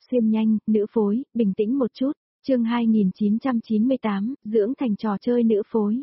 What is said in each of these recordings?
xuyên nhanh, nữ phối, bình tĩnh một chút. Chương 2998, dưỡng thành trò chơi nữ phối.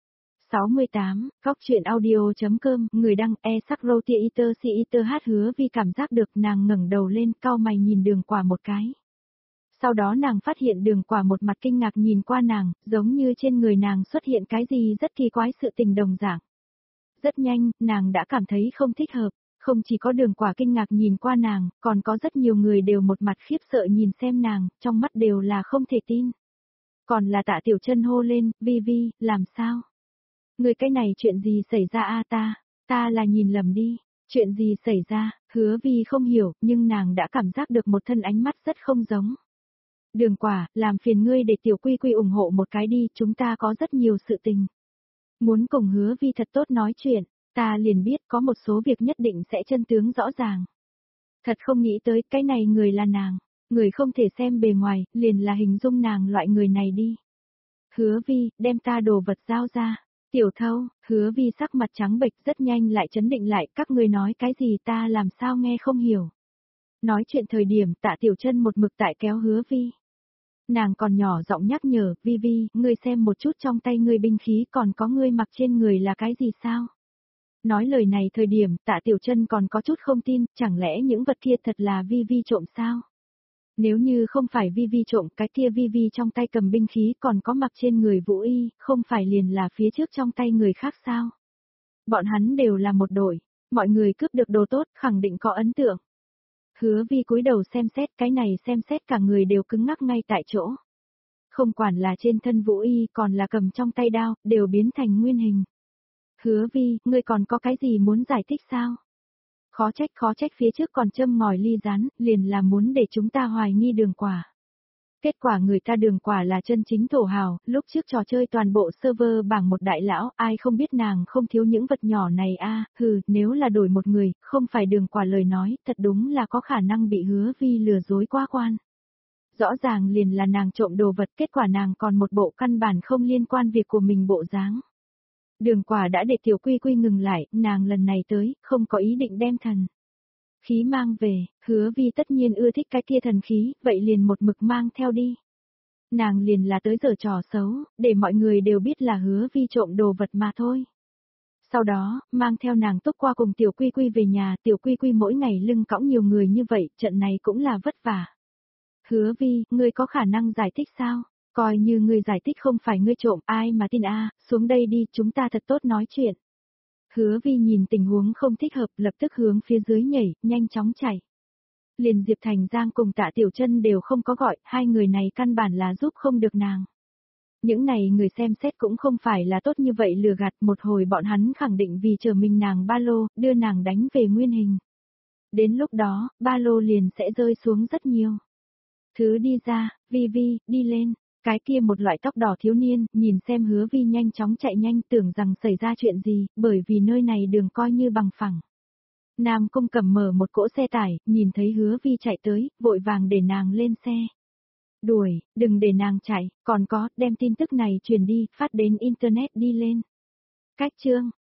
68, góc truyện audio.com, người đăng Sakrotia Iter Si Iter Hát. Hứa Vi cảm giác được, nàng ngẩng đầu lên, cau mày nhìn Đường Quả một cái. Sau đó nàng phát hiện Đường Quả một mặt kinh ngạc nhìn qua nàng, giống như trên người nàng xuất hiện cái gì rất kỳ quái sự tình đồng dạng. Rất nhanh, nàng đã cảm thấy không thích hợp, không chỉ có Đường Quả kinh ngạc nhìn qua nàng, còn có rất nhiều người đều một mặt khiếp sợ nhìn xem nàng, trong mắt đều là không thể tin. Còn là Tạ Tiểu Chân hô lên, Vi Vi, làm sao? Người cái này chuyện gì xảy ra a? Ta là nhìn lầm đi, chuyện gì xảy ra? Hứa Vi không hiểu, nhưng nàng đã cảm giác được một thân ánh mắt rất không giống. Đường Quả, làm phiền ngươi để Tiểu Quy Quy ủng hộ một cái đi, chúng ta có rất nhiều sự tình. Muốn cùng Hứa Vi thật tốt nói chuyện, ta liền biết có một số việc nhất định sẽ chân tướng rõ ràng. Thật không nghĩ tới cái này người là nàng, người không thể xem bề ngoài, liền là hình dung nàng loại người này đi. Hứa Vi, đem ta đồ vật giao ra. Tiểu Thâu, Hứa Vi sắc mặt trắng bệch rất nhanh lại chấn định lại, các ngươi nói cái gì ta làm sao nghe không hiểu. Nói chuyện thời điểm Tạ Tiểu Chân một mực tại kéo Hứa Vi. Nàng còn nhỏ giọng nhắc nhở, Vi Vi, ngươi xem một chút trong tay ngươi binh khí còn có ngươi mặc trên người là cái gì sao? Nói lời này thời điểm Tạ Tiểu Chân còn có chút không tin, chẳng lẽ những vật kia thật là Vi Vi trộm sao? Nếu như không phải Vi Vi trộm, cái kia Vi Vi trong tay cầm binh khí còn có mặc trên người vũ y, không phải liền là phía trước trong tay người khác sao? Bọn hắn đều là một đội, mọi người cướp được đồ tốt, khẳng định có ấn tượng. Hứa Vi cúi đầu xem xét, cái này xem xét cả người đều cứng ngắc ngay tại chỗ. Không quản là trên thân vũ y còn là cầm trong tay đao, đều biến thành nguyên hình. Hứa Vi, ngươi còn có cái gì muốn giải thích sao? Khó trách phía trước còn châm ngòi ly rán, liền là muốn để chúng ta hoài nghi Đường Quả. Kết quả người ta Đường Quả là chân chính thổ hào, lúc trước trò chơi toàn bộ server bảng một đại lão, ai không biết nàng không thiếu những vật nhỏ này a, nếu là đổi một người, không phải Đường Quả lời nói, thật đúng là có khả năng bị Hứa Vi lừa dối quá quan. Rõ ràng liền là nàng trộm đồ vật, kết quả nàng còn một bộ căn bản không liên quan việc của mình bộ dáng. Đường Quả đã để Tiểu Quy Quy ngừng lại, nàng lần này tới, không có ý định đem thần khí mang về, Hứa Vi tất nhiên ưa thích cái kia thần khí, vậy liền một mực mang theo đi. Nàng liền là tới giở trò xấu, để mọi người đều biết là Hứa Vi trộm đồ vật mà thôi. Sau đó, mang theo nàng túc qua cùng Tiểu Quy Quy về nhà, Tiểu Quy Quy mỗi ngày lưng cõng nhiều người như vậy, trận này cũng là vất vả. Hứa Vi, ngươi có khả năng giải thích sao? Coi như ngươi giải thích không phải ngươi trộm, ai mà tin a, xuống đây đi, chúng ta thật tốt nói chuyện. Hứa Vi nhìn tình huống không thích hợp, lập tức hướng phía dưới nhảy, nhanh chóng chạy. Liền Diệp Thành Giang cùng Tạ Tiểu Chân đều không có gọi, hai người này căn bản là giúp không được nàng. Những này người xem xét cũng không phải là tốt như vậy lừa gạt, một hồi bọn hắn khẳng định vì chờ mình nàng ba lô, đưa nàng đánh về nguyên hình. Đến lúc đó, ba lô liền sẽ rơi xuống rất nhiều. Thứ đi ra, Vi Vi, đi lên. Cái kia một loại tóc đỏ thiếu niên, nhìn xem Hứa Vi nhanh chóng chạy nhanh tưởng rằng xảy ra chuyện gì, bởi vì nơi này đường coi như bằng phẳng. Nam Cung Cẩm mở một cỗ xe tải, nhìn thấy Hứa Vi chạy tới, vội vàng để nàng lên xe. Đuổi, đừng để nàng chạy, còn có, đem tin tức này truyền đi, phát đến Internet đi lên. Cách chương.